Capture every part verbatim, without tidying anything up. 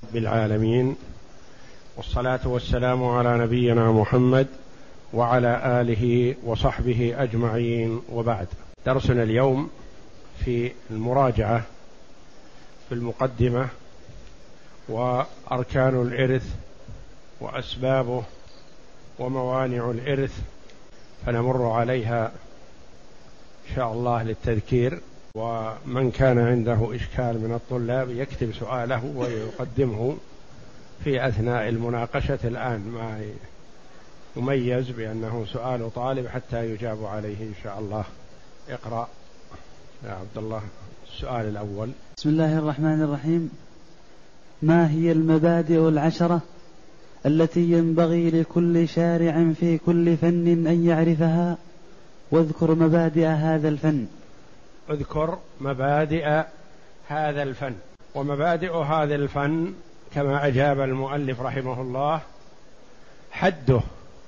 بالعالمين، والصلاة والسلام على نبينا محمد وعلى آله وصحبه أجمعين، وبعد. درسنا اليوم في المراجعة في المقدمة وأركان الإرث وأسبابه وموانع الإرث، فنمر عليها إن شاء الله للتذكير، ومن كان عنده إشكال من الطلاب يكتب سؤاله ويقدمه في أثناء المناقشة الآن، ما يميز بأنه سؤال طالب حتى يجاب عليه إن شاء الله. اقرأ يا عبد الله السؤال الأول. بسم الله الرحمن الرحيم. ما هي المبادئ العشرة التي ينبغي لكل شارع في كل فن أن يعرفها، واذكر مبادئ هذا الفن؟ اذكر مبادئ هذا الفن. ومبادئ هذا الفن كما أجاب المؤلف رحمه الله حده،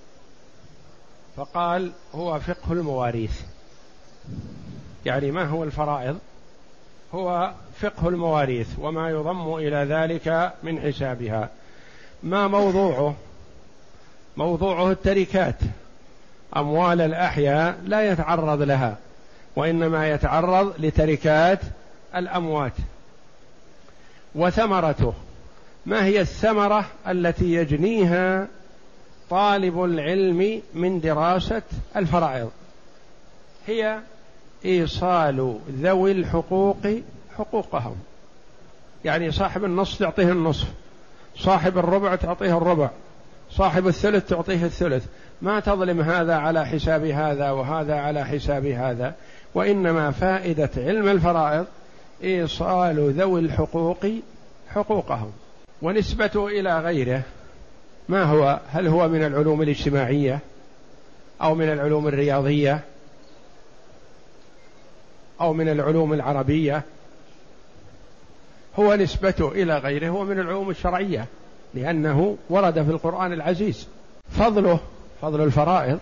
فقال هو فقه المواريث. يعني ما هو الفرائض؟ هو فقه المواريث وما يضم إلى ذلك من حسابها. ما موضوعه؟ موضوعه التركات، أموال الأحياء لا يتعرض لها، وإنما يتعرض لتركات الأموات. وثمرته، ما هي الثمرة التي يجنيها طالب العلم من دراسة الفرائض؟ هي إيصال ذوي الحقوق حقوقهم. يعني صاحب النصف تعطيه النصف، صاحب الربع تعطيه الربع، صاحب الثلث تعطيه الثلث. ما تظلم هذا على حساب هذا وهذا على حساب هذا، وإنما فائدة علم الفرائض إيصال ذوي الحقوق حقوقهم. ونسبته إلى غيره ما هو؟ هل هو من العلوم الاجتماعية أو من العلوم الرياضية أو من العلوم العربية؟ هو نسبته إلى غيره هو من العلوم الشرعية، لأنه ورد في القرآن العزيز. فضله فضل الفرائض،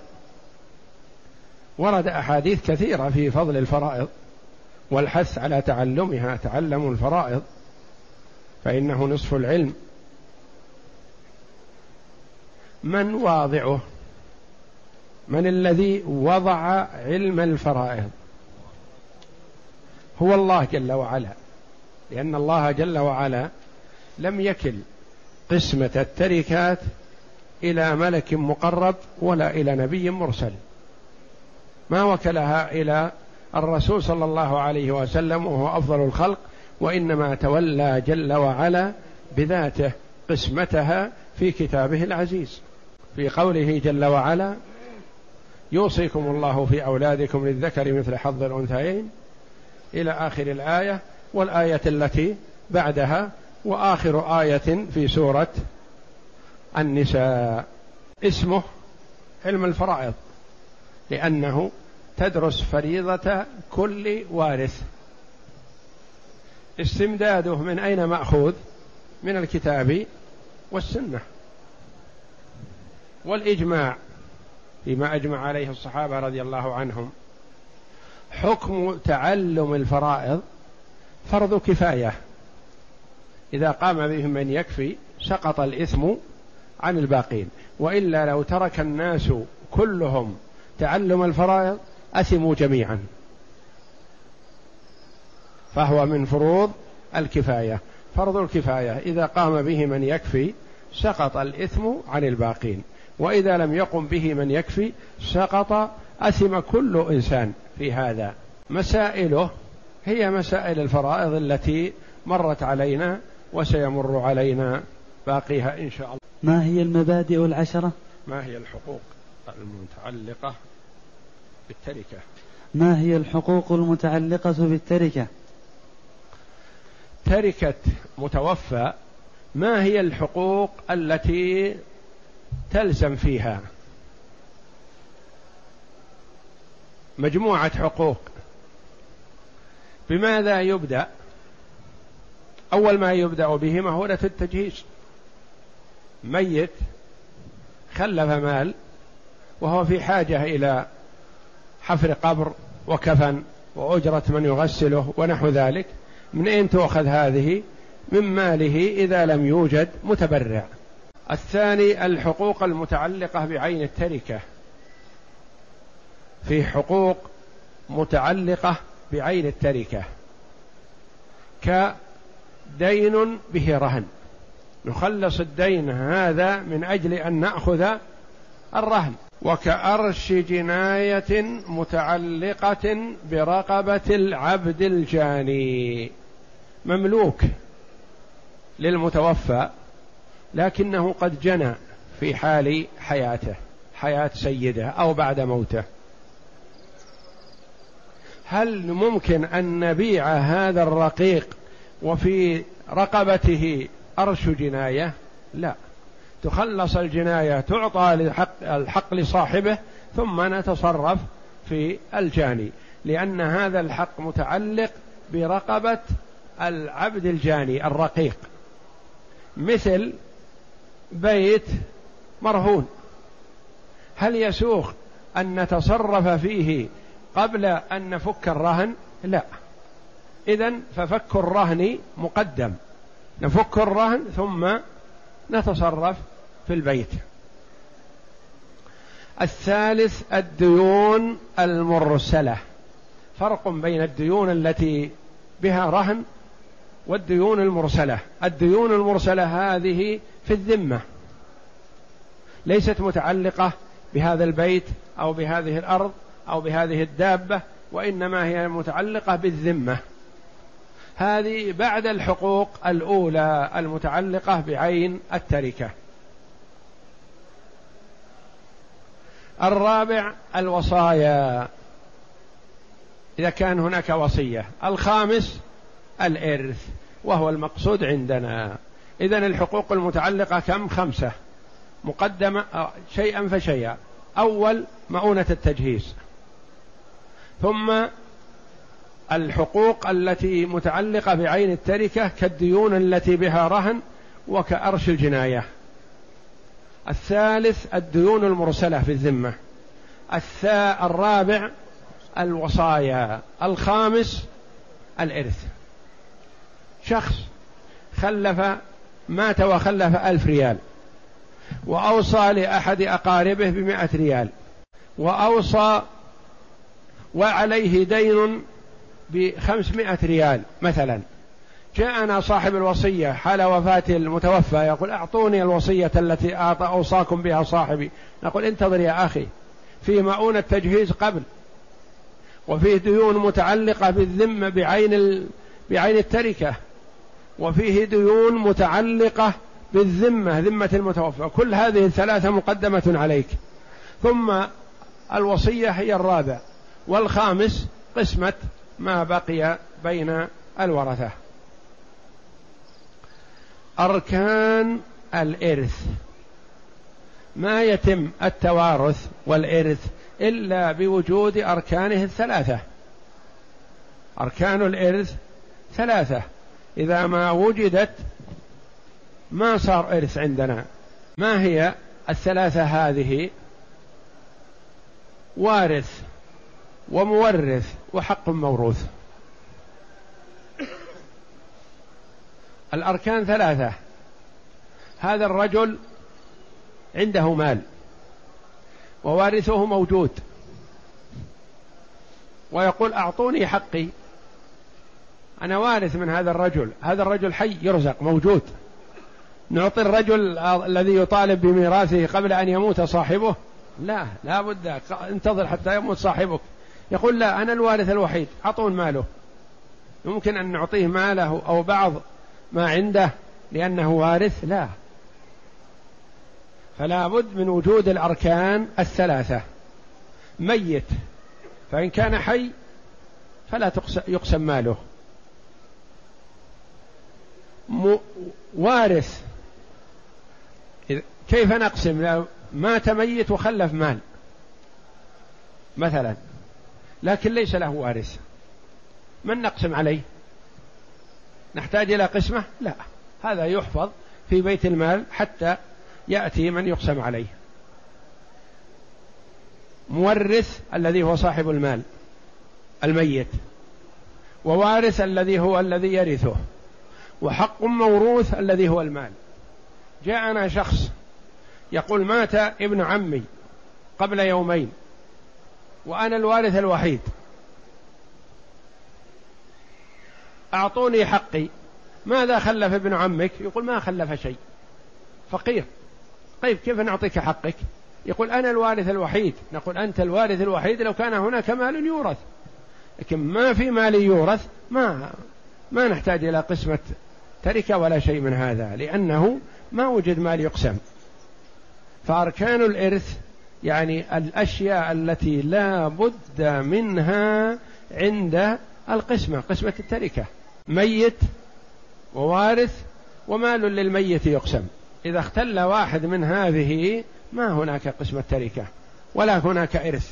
ورد أحاديث كثيرة في فضل الفرائض والحث على تعلمها. تعلموا الفرائض فإنه نصف العلم. من واضعه؟ من الذي وضع علم الفرائض؟ هو الله جل وعلا، لأن الله جل وعلا لم يكل قسمة التركات إلى ملك مقرب ولا إلى نبي مرسل، ما وكلها إلى الرسول صلى الله عليه وسلم وهو أفضل الخلق، وإنما تولى جل وعلا بذاته قسمتها في كتابه العزيز، في قوله جل وعلا: يوصيكم الله في أولادكم للذكر مثل حظ الأنثيين، إلى آخر الآية، والآية التي بعدها، وآخر آية في سورة النساء. اسمه علم الفرائض، لأنه تدرس فريضة كل وارث. استمداده من أين مأخوذ؟ من الكتاب والسنة والإجماع فيما أجمع عليه الصحابة رضي الله عنهم. حكم تعلم الفرائض فرض كفاية، إذا قام به من يكفي سقط الإثم عن الباقين، وإلا لو ترك الناس كلهم تعلم الفرائض أثموا جميعا، فهو من فروض الكفاية. فرض الكفاية إذا قام به من يكفي سقط الإثم عن الباقين، وإذا لم يقم به من يكفي سقط أثم كل إنسان في هذا. مسائله هي مسائل الفرائض التي مرت علينا وسيمر علينا باقيها إن شاء الله. ما هي المبادئ العشرة؟ ما هي الحقوق المتعلقة بالتركة؟ ما هي الحقوق المتعلقة بالتركة؟ تركة متوفى، ما هي الحقوق التي تلزم فيها؟ مجموعة حقوق. بماذا يبدأ؟ أول ما يبدأ به مهورة التجهيز. ميت خلف مال وهو في حاجة إلى حفر قبر وكفن وأجرة من يغسله ونحو ذلك، من أين تؤخذ هذه؟ من ماله إذا لم يوجد متبرع. الثاني الحقوق المتعلقة بعين التركة. في حقوق متعلقة بعين التركة كدين به رهن، نخلص الدين هذا من أجل أن نأخذ الرهن، وكأرش جناية متعلقة برقبة العبد الجاني، مملوك للمتوفى لكنه قد جنى في حال حياته، حياة سيده أو بعد موته. هل ممكن أن نبيع هذا الرقيق وفي رقبته أرش جناية؟ لا، تخلص الجناية، تعطى الحق, الحق لصاحبه، ثم نتصرف في الجاني، لأن هذا الحق متعلق برقبة العبد الجاني الرقيق، مثل بيت مرهون. هل يسوغ أن نتصرف فيه قبل أن نفك الرهن؟ لا، إذن ففك الرهن مقدم، نفك الرهن ثم نتصرف في البيت. الثالث الديون المرسلة. فرق بين الديون التي بها رهن والديون المرسلة. الديون المرسلة هذه في الذمة، ليست متعلقة بهذا البيت أو بهذه الأرض أو بهذه الدابة، وإنما هي متعلقة بالذمة. هذه بعد الحقوق الأولى المتعلقة بعين التركة. الرابع الوصايا، إذا كان هناك وصية. الخامس الإرث، وهو المقصود عندنا. إذن الحقوق المتعلقة كم؟ خمسة، مقدمة شيئا فشيئا. أول مؤونة التجهيز، ثم الحقوق التي متعلقة بعين التركة كالديون التي بها رهن وكأرش الجناية. الثالث الديون المرسلة في الذمة. الثا الرابع الوصايا. الخامس الإرث. شخص خلف، مات وخلف ألف ريال، وأوصى لأحد أقاربه بمائة ريال، وأوصى وعليه دين بخمسمائة ريال مثلا. جاءنا صاحب الوصية حال وفاة المتوفى يقول أعطوني الوصية التي أوصاكم بها صاحبي. نقول انتظر يا أخي، في مؤونة تجهيز قبل، وفيه ديون متعلقة بالذمة بعين ال... بعين التركة، وفيه ديون متعلقة بالذمة، ذمة المتوفى. كل هذه الثلاثة مقدمة عليك، ثم الوصية هي الرابع، والخامس قسمة ما بقي بين الورثة. أركان الإرث. ما يتم التوارث والإرث إلا بوجود أركانه الثلاثة. أركان الإرث ثلاثة، إذا ما وجدت ما صار إرث عندنا. ما هي الثلاثة هذه؟ وارث ومورث وحق موروث. الأركان ثلاثة. هذا الرجل عنده مال ووارثه موجود، ويقول أعطوني حقي، أنا وارث من هذا الرجل، هذا الرجل حي يرزق موجود. نعطي الرجل الذي يطالب بميراثه قبل أن يموت صاحبه؟ لا، لا بد انتظر حتى يموت صاحبك. يقول لا، أنا الوارث الوحيد، أعطون ماله. يمكن أن نعطيه ماله أو بعض ما عنده لأنه وارث؟ لا، فلا بد من وجود الأركان الثلاثة. ميت، فإن كان حي فلا يقسم ماله. وارث، كيف نقسم؟ لو مات ميت وخلف مال مثلا لكن ليس له وارث، من نقسم عليه؟ نحتاج إلى قسمة؟ لا، هذا يحفظ في بيت المال حتى يأتي من يقسم عليه. مورث الذي هو صاحب المال الميت، ووارث الذي هو الذي يرثه، وحق موروث الذي هو المال. جاءنا شخص يقول مات ابن عمي قبل يومين وأنا الوارث الوحيد، أعطوني حقي. ماذا خلف ابن عمك؟ يقول ما خلف شيء، فقير. طيب كيف نعطيك حقك؟ يقول أنا الوارث الوحيد. نقول أنت الوارث الوحيد لو كان هناك مال يورث، لكن ما في مال يورث، ما ما نحتاج إلى قسمة تركة ولا شيء من هذا، لأنه ما وجد مال يقسم. فأركان الإرث يعني الأشياء التي لا بد منها عند القسمة، قسمة التركة، ميت ووارث ومال للميت يقسم. إذا اختل واحد من هذه ما هناك قسمة تركة ولا هناك إرث.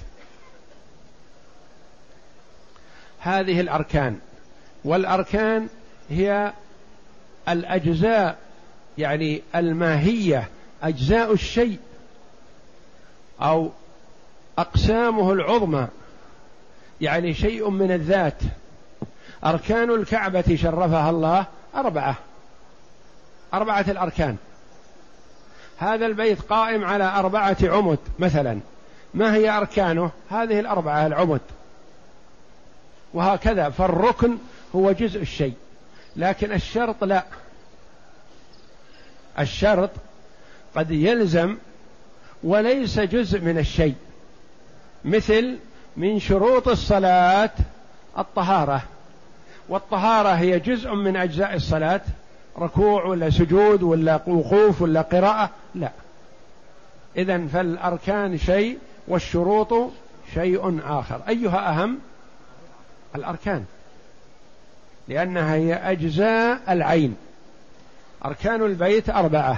هذه الأركان. والأركان هي الأجزاء، يعني الماهية، أجزاء الشيء أو أقسامه العظمى، يعني شيء من الذات. أركان الكعبة شرفها الله أربعة، أربعة الأركان. هذا البيت قائم على أربعة عمد مثلا، ما هي أركانه؟ هذه الأربعة العمد، وهكذا. فالركن هو جزء الشيء، لكن الشرط لا. الشرط قد يلزم وليس جزء من الشيء، مثل من شروط الصلاة الطهارة، والطهارة هي جزء من أجزاء الصلاة، ركوع ولا سجود ولا وقوف ولا قراءة، لا. إذن فالأركان شيء والشروط شيء آخر. أيها أهم؟ الأركان، لأنها هي أجزاء العين. أركان البيت أربعة.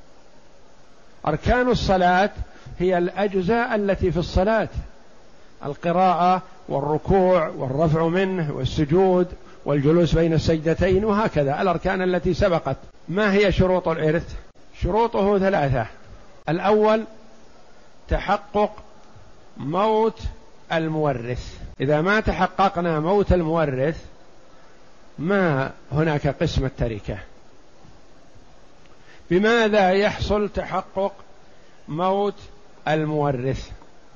أركان الصلاة هي الأجزاء التي في الصلاة، القراءة والركوع والرفع منه والسجود والجلوس بين السجدتين، وهكذا الأركان التي سبقت. ما هي شروط الإرث؟ شروطه ثلاثة. الأول تحقق موت المورث. إذا ما تحققنا موت المورث ما هناك قسمة تركة. بماذا يحصل تحقق موت المورث؟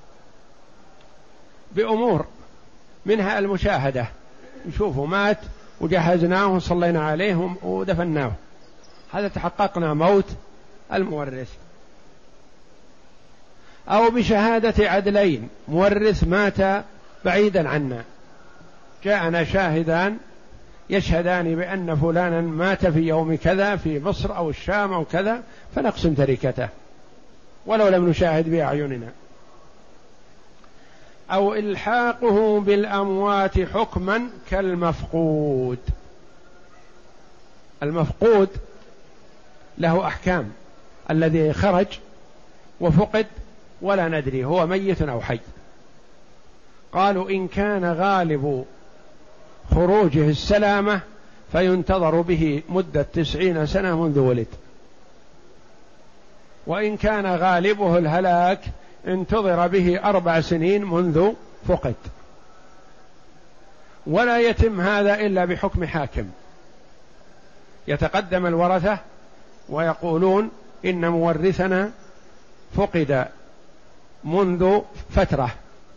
بأمور، منها المشاهدة، نشوفه مات وجهزناه وصلينا عليه ودفناه، هذا تحققنا موت المورث. أو بشهادة عدلين، مورث مات بعيدا عنا، جاءنا شاهدان يشهدان بأن فلانا مات في يوم كذا في مصر أو الشام أو كذا، فنقسم تركته ولو لم نشاهد بأعيننا. أو إلحاقه بالأموات حكما كالمفقود. المفقود له أحكام، الذي خرج وفقد ولا ندري هو ميت أو حي. قالوا إن كان غالب خروجه السلامة فينتظر به مدة تسعين سنة منذ ولد، وإن كان غالبه الهلاك انتظر به أربع سنين منذ فقد. ولا يتم هذا إلا بحكم حاكم. يتقدم الورثة ويقولون إن مورثنا فقد منذ فترة.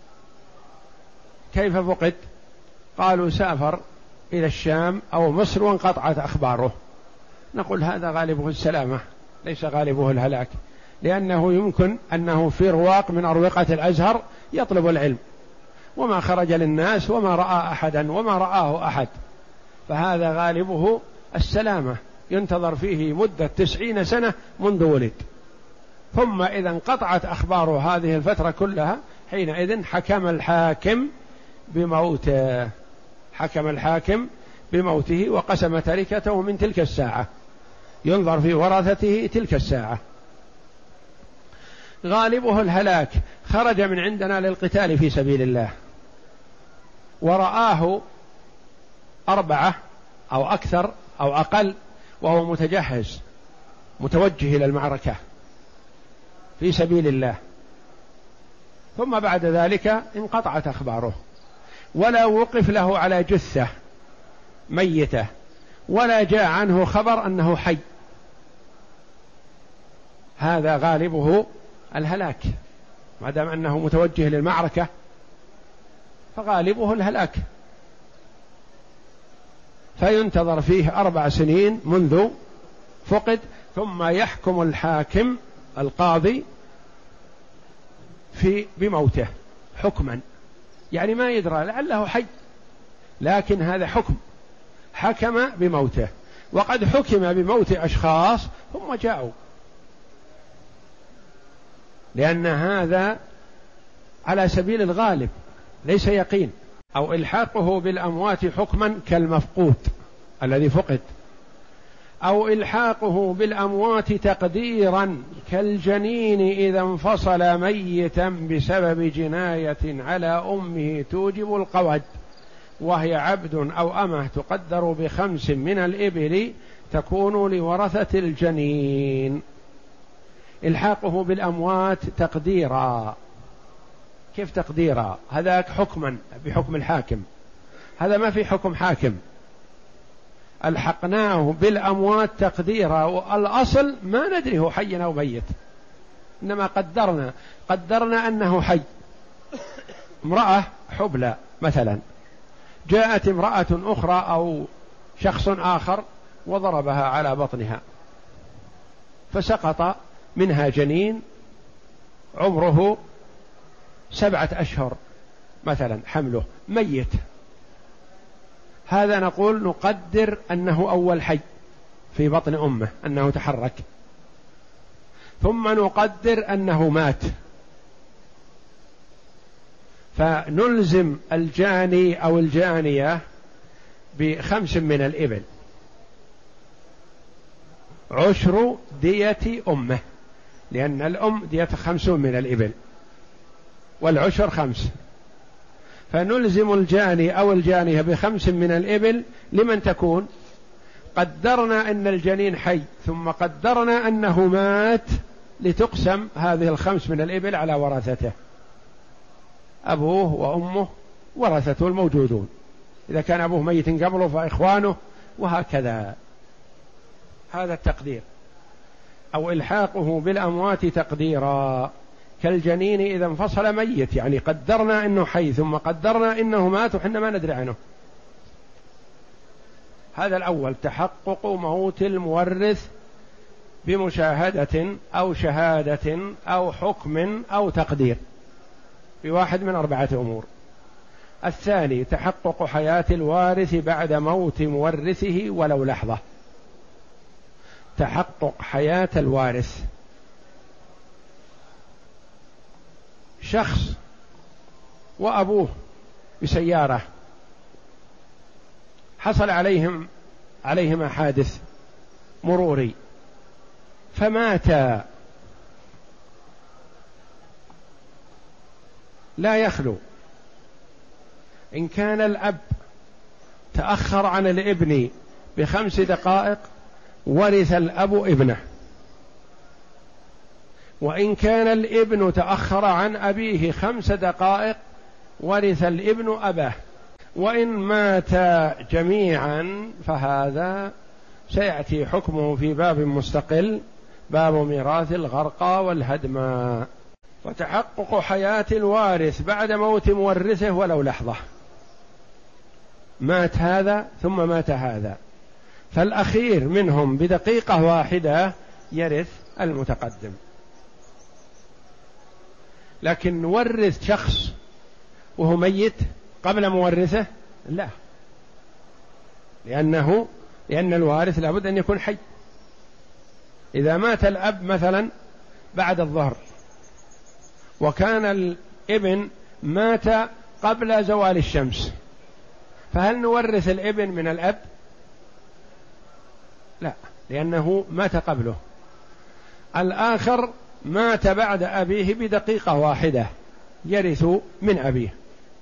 كيف فقد؟ قالوا سافر إلى الشام أو مصر وانقطعت أخباره. نقول هذا غالبه السلامة ليس غالبه الهلاك، لأنه يمكن أنه في رواق من أروقة الأزهر يطلب العلم وما خرج للناس وما رأى أحدا وما رآه أحد، فهذا غالبه السلامة، ينتظر فيه مدة تسعين سنة منذ ولد. ثم إذا انقطعت أخبار هذه الفترة كلها حينئذ حكم الحاكم بموته، حكم الحاكم بموته وقسم تركته من تلك الساعة، ينظر في ورثته تلك الساعة. غالبه الهلاك، خرج من عندنا للقتال في سبيل الله ورآه أربعة أو أكثر أو أقل وهو متجهز متوجه إلى المعركة في سبيل الله، ثم بعد ذلك انقطعت أخباره، ولا وقف له على جثة ميتة ولا جاء عنه خبر أنه حي، هذا غالبه الهلاك، ما دام أنه متوجه للمعركة فغالبه الهلاك، فينتظر فيه أربع سنين منذ فقد، ثم يحكم الحاكم القاضي في بموته حكما، يعني ما يدرى لعله حي، لكن هذا حكم، حكم بموته. وقد حكم بموت أشخاص ثم جاءوا، لأن هذا على سبيل الغالب ليس يقين. أو إلحاقه بالأموات حكما كالمفقود الذي فقد، أو إلحاقه بالأموات تقديرا كالجنين إذا انفصل ميتا بسبب جناية على أمه توجب القود، وهي عبد أو أمه تقدر بخمس من الإبل تكون لورثة الجنين. إلحاقه بالأموات تقديرا، كيف تقديرا؟ هذاك حكما بحكم الحاكم، هذا ما في حكم حاكم، ألحقناه بالأموات تقديرا، والأصل ما ندري هو حي أو ميت، إنما قدرنا قدرنا أنه حي. امرأة حبلى مثلا، جاءت امرأة أخرى أو شخص آخر وضربها على بطنها، فسقط منها جنين عمره سبعة أشهر مثلا، حمله ميت، هذا نقول نقدر أنه أول حي في بطن أمه، أنه تحرك، ثم نقدر أنه مات، فنلزم الجاني أو الجانية بخمس من الإبل، عشر دية أمه، لأن الأم دية خمسون من الإبل والعشر خمس، فنلزم الجاني أو الجانية بخمس من الإبل. لمن تكون؟ قدرنا أن الجنين حي ثم قدرنا أنه مات، لتقسم هذه الخمس من الإبل على ورثته، أبوه وأمه ورثته الموجودون، إذا كان أبوه ميت قبله فإخوانه، وهكذا. هذا التقدير. أو إلحاقه بالأموات تقديرا كالجنين إذا انفصل ميت، يعني قدرنا إنه حي ثم قدرنا إنه مات وحنا ما ندري عنه. هذا الأول، تحقق موت المورث بمشاهدة أو شهادة أو حكم أو تقدير، بواحد من أربعة أمور. الثاني، تحقق حياة الوارث بعد موت مورثه ولو لحظة. تحقق حياة الوارث، شخص وأبوه بسيارة حصل عليهم عليهما حادث مروري فماتا، لا يخلو إن كان الأب تأخر عن الابن بخمس دقائق ورث الأب ابنه، وإن كان الابن تأخر عن أبيه خمس دقائق ورث الابن أباه، وإن ماتا جميعا فهذا سيأتي حكمه في باب مستقل، باب ميراث الغرقى والهدمى. وتحقق حياة الوارث بعد موت مورثه ولو لحظة، مات هذا ثم مات هذا، فالأخير منهم بدقيقة واحدة يرث المتقدم. لكن نورث شخص وهو ميت قبل مورثه؟ لا، لأنه لأن الوارث لابد أن يكون حي. إذا مات الأب مثلا بعد الظهر وكان الابن مات قبل زوال الشمس، فهل نورث الابن من الأب؟ لا، لأنه مات قبله. الآخر مات بعد أبيه بدقيقة واحدة يرث من أبيه.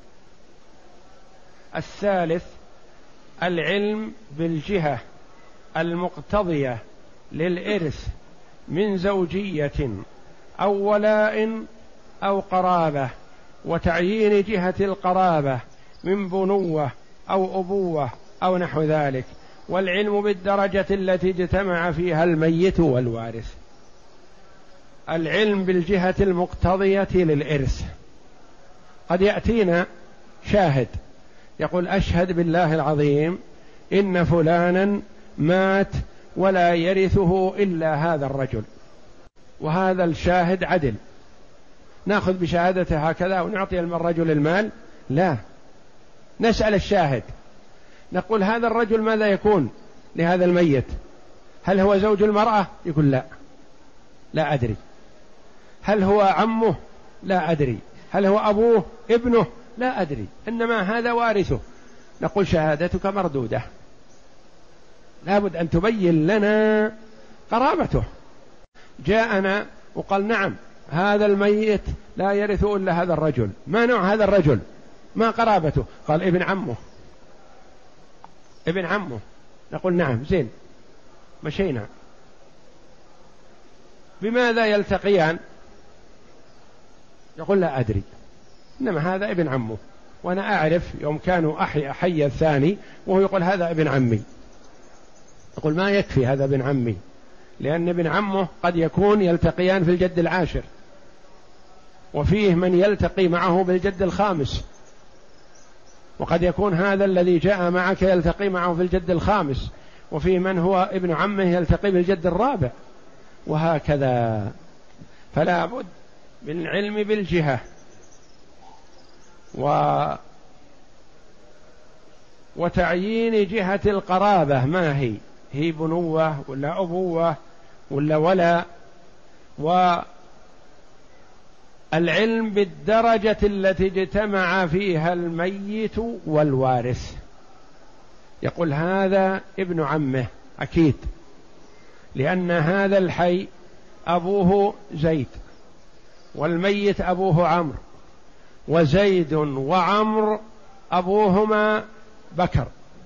الثالث، العلم بالجهة المقتضية للإرث من زوجية أو ولاء أو قرابة، وتعيين جهة القرابة من بنوة أو أبوة أو نحو ذلك، والعلم بالدرجة التي اجتمع فيها الميت والوارث. العلم بالجهة المقتضية للإرث، قد يأتينا شاهد يقول أشهد بالله العظيم إن فلانا مات ولا يرثه إلا هذا الرجل، وهذا الشاهد عدل، نأخذ بشهادته هكذا ونعطي الرجل المال؟ لا، نسأل الشاهد نقول هذا الرجل ماذا يكون لهذا الميت؟ هل هو زوج المرأة؟ يقول لا لا أدري. هل هو عمه؟ لا أدري. هل هو أبوه ابنه؟ لا أدري، إنما هذا وارثه. نقول شهادتك مردودة، لابد أن تبين لنا قرابته. جاءنا وقال نعم هذا الميت لا يرث إلا هذا الرجل، ما نوع هذا الرجل؟ ما قرابته؟ قال ابن عمه. ابن عمه، نقول نعم زين، مشينا. بماذا يلتقيان؟ يقول لا أدري، إنما هذا ابن عمه، وأنا أعرف يوم كانوا أحي أحي الثاني وهو يقول هذا ابن عمي. يقول ما يكفي هذا ابن عمي، لأن ابن عمه قد يكون يلتقيان في الجد العاشر، وفيه من يلتقي معه بالجد الخامس، وقد يكون هذا الذي جاء معك يلتقي معه في الجد الخامس، وفيه من هو ابن عمه يلتقي بالجد الرابع، وهكذا. فلا بد من العلم بالجهة و وتعيين جهة القرابة، ما هي هي بنوة ولا أبوة ولا ولا، والعلم بالدرجة التي اجتمع فيها الميت والوارث. يقول هذا ابن عمه أكيد، لأن هذا الحي أبوه زيد والميت أبوه عمرو، وزيد وعمر أبوهما بكر،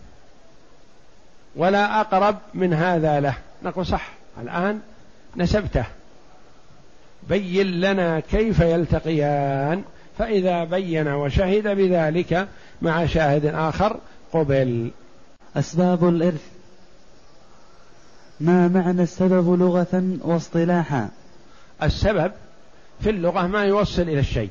ولا أقرب من هذا له. نقول صح، الآن نسبته، بين لنا كيف يلتقيان. فإذا بين وشهد بذلك مع شاهد آخر قبل. أسباب الإرث. ما معنى السبب لغة واصطلاحا؟ السبب في اللغة ما يوصل إلى الشيء،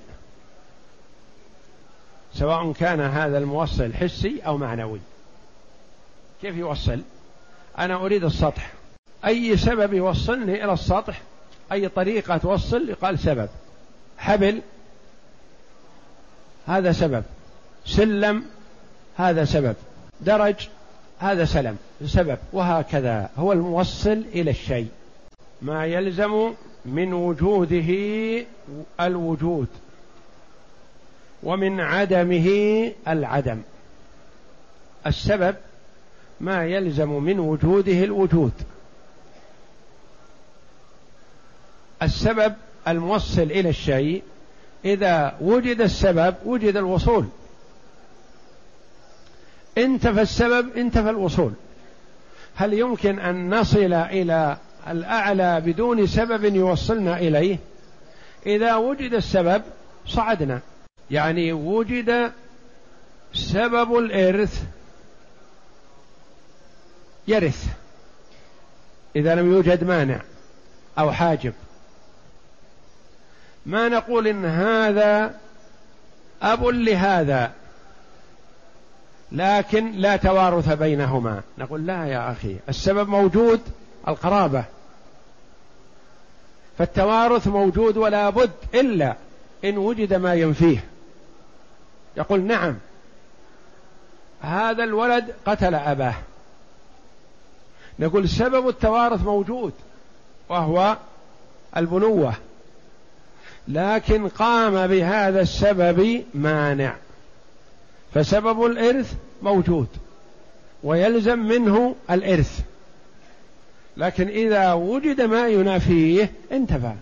سواء كان هذا الموصل حسي أو معنوي. كيف يوصل؟ أنا أريد السطح، أي سبب يوصلني إلى السطح، أي طريقة توصل يقال سبب. حبل هذا سبب، سلم هذا سبب، درج هذا سلم سبب، وهكذا. هو الموصل إلى الشيء، ما يلزم من وجوده الوجود ومن عدمه العدم. السبب ما يلزم من وجوده الوجود. السبب الموصل إلى الشيء، إذا وجد السبب وجد الوصول، انتفى السبب انتفى الوصول. هل يمكن أن نصل إلى الأعلى بدون سبب يوصلنا إليه؟ إذا وجد السبب صعدنا، يعني وجد سبب الإرث يرث إذا لم يوجد مانع أو حاجب. ما نقول إن هذا أب لهذا لكن لا توارث بينهما، نقول لا يا أخي، السبب موجود، القرابة، فالتوارث موجود ولا بد إلا إن وجد ما ينفيه. يقول نعم هذا الولد قتل أباه، نقول سبب التوارث موجود وهو البنوة، لكن قام بهذا السبب مانع، فسبب الإرث موجود ويلزم منه الإرث، لكن إذا وجد ما ينافيه انتفى.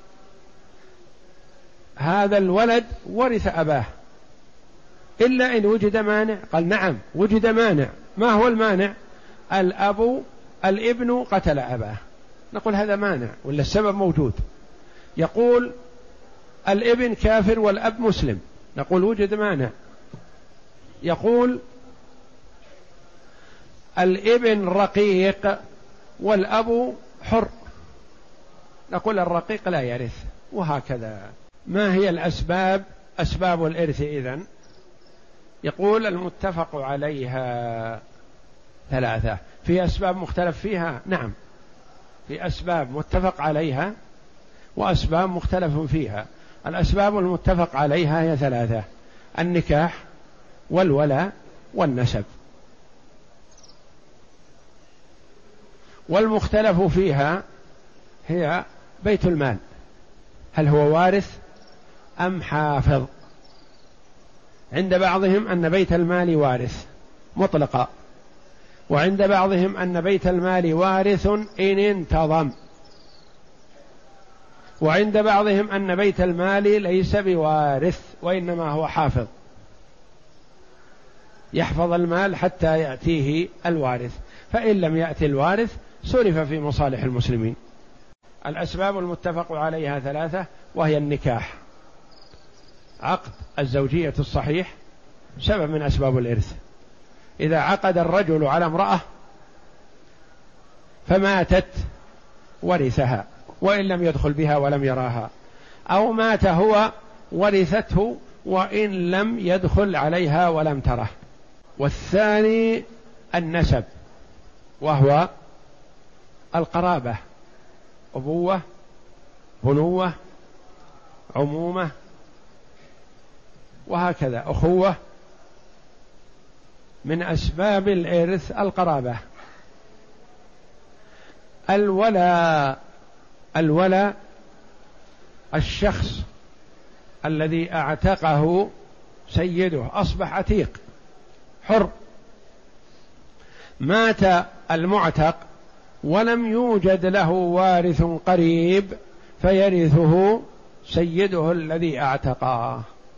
هذا الولد ورث أباه إلا إن وجد مانع. قال نعم وجد مانع. ما هو المانع؟ الأب الابن قتل أباه، نقول هذا مانع ولا السبب موجود. يقول الابن كافر والأب مسلم، نقول وجد مانع. يقول الابن رقيق والأب حر، نقول الرقيق لا يرث، وهكذا. ما هي الأسباب؟ أسباب الإرث إذن يقول المتفق عليها ثلاثة. في أسباب مختلف فيها؟ نعم، في أسباب متفق عليها وأسباب مختلف فيها. الأسباب المتفق عليها هي ثلاثة: النكاح والولاء والنسب. والمختلف فيها هي بيت المال، هل هو وارث أم حافظ؟ عند بعضهم أن بيت المال وارث مطلقا، وعند بعضهم أن بيت المال وارث إن انتظم، وعند بعضهم أن بيت المال ليس بوارث وإنما هو حافظ، يحفظ المال حتى يأتيه الوارث، فإن لم يأتي الوارث صرف في مصالح المسلمين. الأسباب المتفق عليها ثلاثة، وهي النكاح، عقد الزوجية الصحيح سبب من أسباب الإرث. إذا عقد الرجل على امرأة فماتت ورثها وإن لم يدخل بها ولم يراها، أو مات هو ورثته وإن لم يدخل عليها ولم تره. والثاني النسب، وهو القرابة، أبوة، بنوة، عمومة، وهكذا أخوة. من أسباب الإرث القرابة. الولاء، الولاء الشخص الذي اعتقه سيده أصبح عتيق حر، مات المعتق ولم يوجد له وارث قريب فيرثه سيده الذي اعتقاه.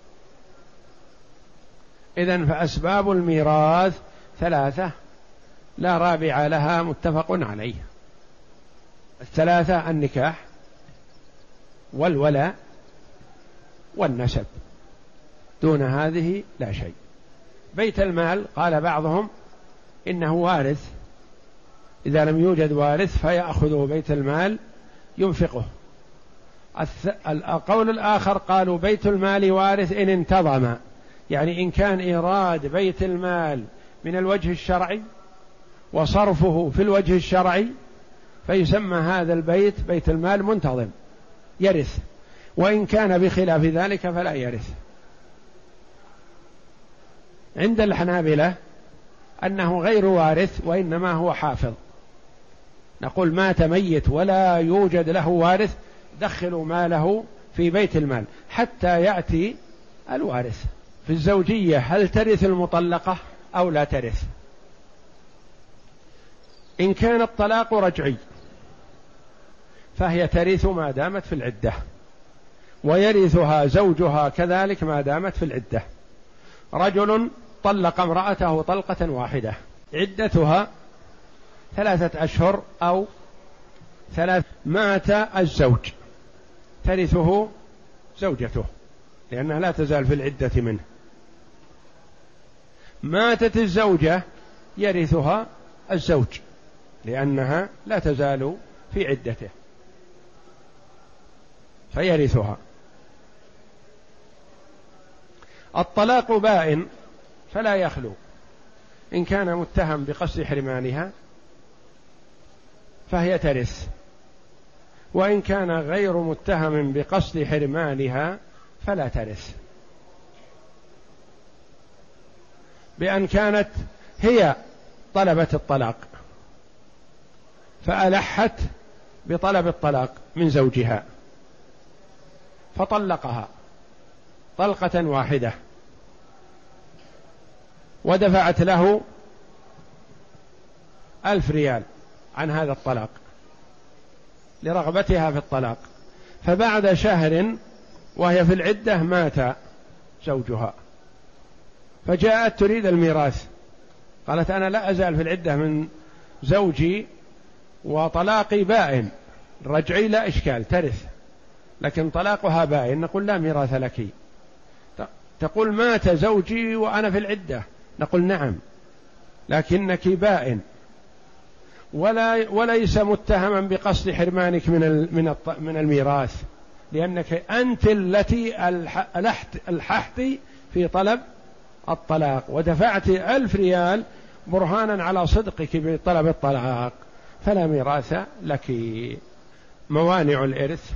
إذن فأسباب الميراث ثلاثة لا رابع لها متفق عليه. الثلاثة: النكاح والولاء والنسب، دون هذه لا شيء. بيت المال قال بعضهم إنه وارث، إذا لم يوجد وارث فيأخذه بيت المال ينفقه. القول الآخر قالوا بيت المال وارث إن انتظم، يعني إن كان إيراد بيت المال من الوجه الشرعي وصرفه في الوجه الشرعي فيسمى هذا البيت بيت المال منتظم يرث، وإن كان بخلاف ذلك فلا يرث. عند الحنابلة أنه غير وارث وإنما هو حافظ، نقول مات ميت ولا يوجد له وارث، دخلوا ماله في بيت المال حتى يأتي الوارث. في الزوجية هل ترث المطلقة أو لا ترث؟ إن كان الطلاق رجعي فهي ترث ما دامت في العدة، ويرثها زوجها كذلك ما دامت في العدة. رجل طلق امرأته طلقة واحدة، عدتها ثلاثة أشهر أو ثلاث، مات الزوج ترثه زوجته لأنها لا تزال في العدة منه. ماتت الزوجة يرثها الزوج لأنها لا تزال في عدته فيرثها. الطلاق بائن فلا يخلو، إن كان متهم بقصد حرمانها فهي ترث، وإن كان غير متهم بقصد حرمانها فلا ترث، بأن كانت هي طلبت الطلاق فألحت بطلب الطلاق من زوجها فطلقها طلقة واحدة ودفعت له ألف ريال عن هذا الطلاق لرغبتها في الطلاق، فبعد شهر وهي في العدة مات زوجها فجاءت تريد الميراث، قالت أنا لا أزال في العدة من زوجي وطلاقي بائن، رجعي لا إشكال ترث، لكن طلاقها بائن نقول لا ميراث لك. تقول مات زوجي وأنا في العدة، نقول نعم لكنك بائن، ولا وليس متهما بقصد حرمانك من من من الميراث، لأنك أنت التي ألحت الححت في طلب الطلاق، ودفعت ألف ريال برهانا على صدقك بطلب الطلاق، فلا ميراث لك. موانع الإرث،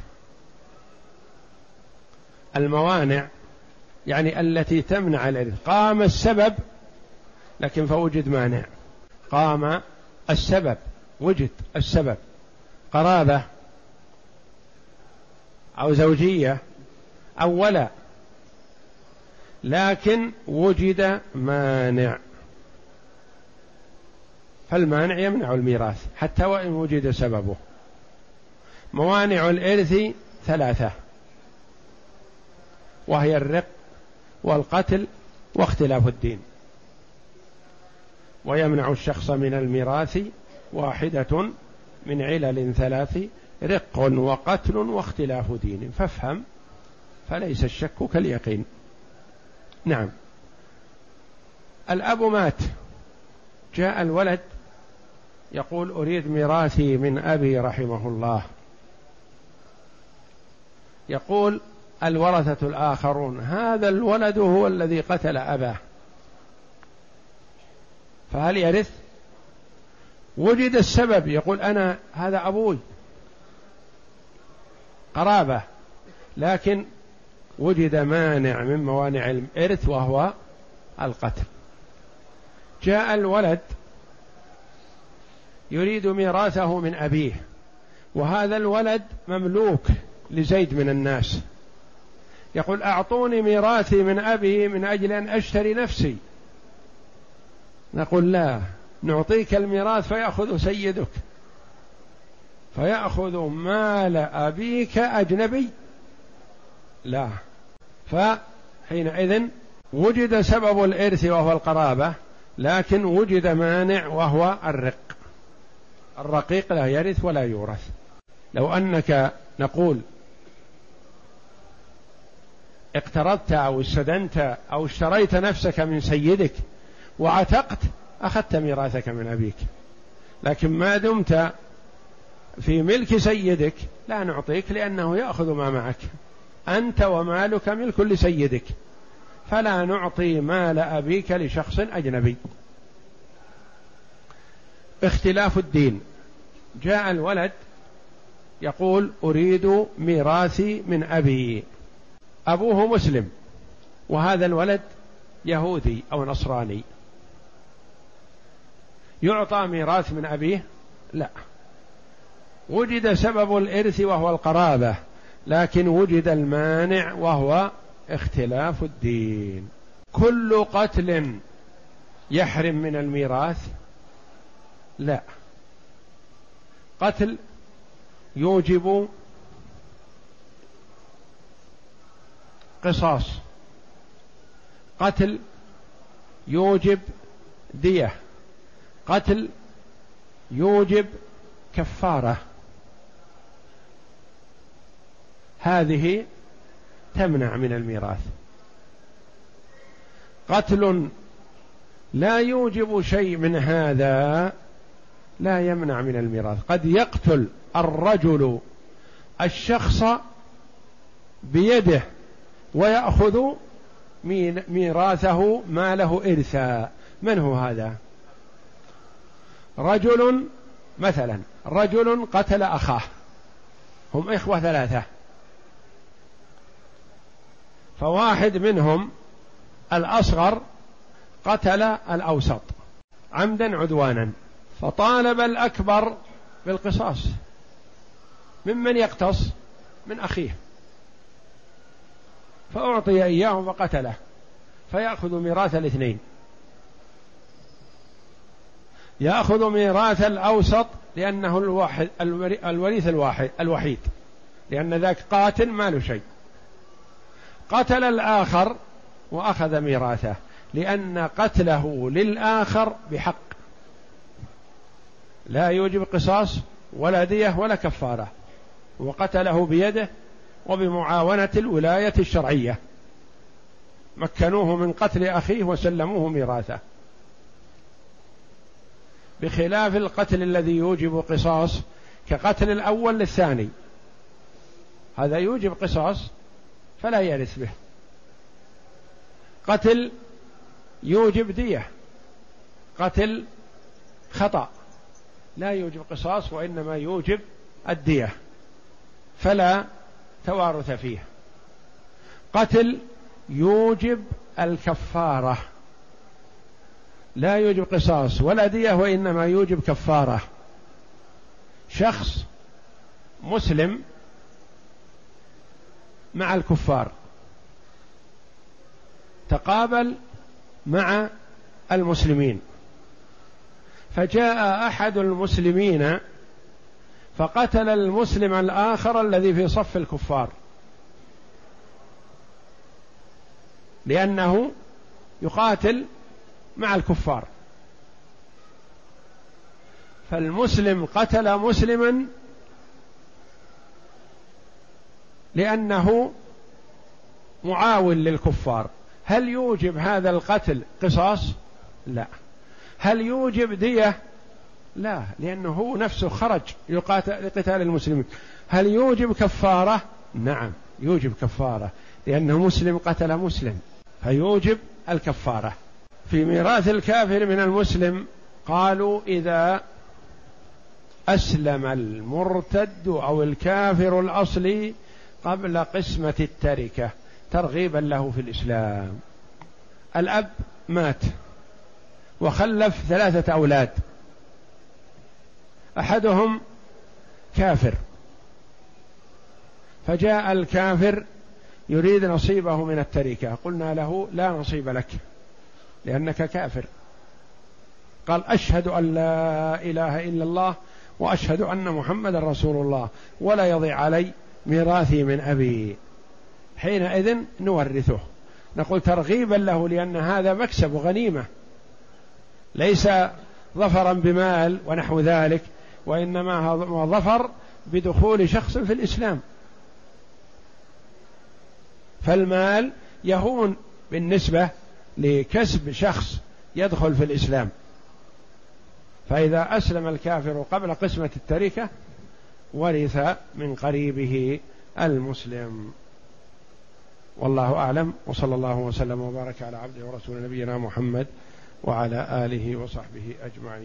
الموانع يعني التي تمنع الإرث. قام السبب لكن فوجد مانع، قام السبب وجد السبب، قرابة أو زوجية أو ولا، لكن وجد مانع، فالمانع يمنع الميراث حتى وإن وجد سببه. موانع الإرث ثلاثة، وهي الرق والقتل واختلاف الدين. ويمنع الشخص من الميراث واحدة من علل ثلاث: رق وقتل واختلاف دين. فافهم، فليس الشك كاليقين. نعم. الأب مات، جاء الولد يقول أريد ميراثي من أبي رحمه الله، يقول الورثة الآخرون هذا الولد هو الذي قتل أباه، فهل يرث؟ وجد السبب، يقول أنا هذا أبوي، قرابة، لكن وجد مانع من موانع الإرث وهو القتل. جاء الولد يريد ميراثه من أبيه، وهذا الولد مملوك لزيد من الناس، يقول أعطوني ميراثي من أبي من أجل أن أشتري نفسي. نقول لا، نعطيك الميراث فيأخذ سيدك، فيأخذ مال أبيك أجنبي، لا. فحينئذ وجد سبب الإرث وهو القرابة، لكن وجد مانع وهو الرق. الرقيق لا يرث ولا يورث. لو أنك نقول اقترضت أو استدنت أو اشتريت نفسك من سيدك وعتقت، أخذت ميراثك من أبيك، لكن ما دمت في ملك سيدك لا نعطيك، لأنه يأخذ ما معك، أنت ومالك ملك لسيدك، فلا نعطي مال أبيك لشخص أجنبي. اختلاف الدين، جاء الولد يقول أريد ميراثي من أبي، أبوه مسلم وهذا الولد يهودي أو نصراني، يعطى ميراث من أبيه؟ لا. وجد سبب الإرث وهو القرابة، لكن وجد المانع وهو اختلاف الدين. كل قتل يحرم من الميراث؟ لا. قتل يوجب قصاص، قتل يوجب دية، قتل يوجب كفارة، هذه تمنع من الميراث. قتل لا يوجب شيء من هذا لا يمنع من الميراث. قد يقتل الرجل الشخص بيده ويأخذ ميراثه ما له إرثا. من هو هذا؟ رجل مثلا، رجل قتل أخاه، هم إخوة ثلاثة، فواحد منهم الأصغر قتل الأوسط عمدا عدوانا، فطالب الأكبر بالقصاص. ممن يقتص؟ من أخيه، فأعطي إياه فقتله، فيأخذ ميراث الاثنين، يأخذ ميراث الأوسط لأنه الواحد الوريث الواحد الوحيد، لأن ذاك قاتل ما له شيء. قتل الآخر وأخذ ميراثه، لأن قتله للآخر بحق، لا يوجب قصاص ولا دية ولا كفارة، وقتله بيده وبمعاونة الولاية الشرعية، مكنوه من قتل أخيه وسلموه ميراثه. بخلاف القتل الذي يوجب قصاص كقتل الأول للثاني، هذا يوجب قصاص فلا يرث به. قتل يوجب دية، قتل خطأ لا يوجب قصاص وإنما يوجب الدية فلا توارث فيه. قتل يوجب الكفارة لا يوجب قصاص ولا دية وإنما يوجب كفارة. شخص مسلم مع الكفار تقابل مع المسلمين، فجاء أحد المسلمين فقتل المسلم الآخر الذي في صف الكفار، لأنه يقاتل مع الكفار، فالمسلم قتل مسلما لأنه معاون للكفار. هل يوجب هذا القتل قصاص؟ لا. هل يوجب دية؟ لا، لأنه هو نفسه خرج يقاتل لقتال المسلمين. هل يوجب كفارة؟ نعم يوجب كفارة، لأنه مسلم قتل مسلم فيوجب الكفارة. في ميراث الكافر من المسلم قالوا إذا أسلم المرتد أو الكافر الأصلي قبل قسمة التركة ترغيبا له في الإسلام. الأب مات وخلف ثلاثة أولاد، أحدهم كافر، فجاء الكافر يريد نصيبه من التركة، قلنا له لا نصيب لك لأنك كافر. قال أشهد أن لا إله إلا الله وأشهد أن محمد رسول الله ولا يضيع علي ميراثي من أبي. حينئذ نورثه، نقول ترغيبا له، لأن هذا مكسب وغنيمة ليس ظفرا بمال ونحو ذلك، وإنما هو ظفر بدخول شخص في الإسلام. فالمال يهون بالنسبة لكسب شخص يدخل في الإسلام. فإذا أسلم الكافر قبل قسمة التركة ورث من قريبه المسلم. والله أعلم، وصلى الله وسلم وبارك على عبده ورسول نبينا محمد وعلى آله وصحبه أجمعين.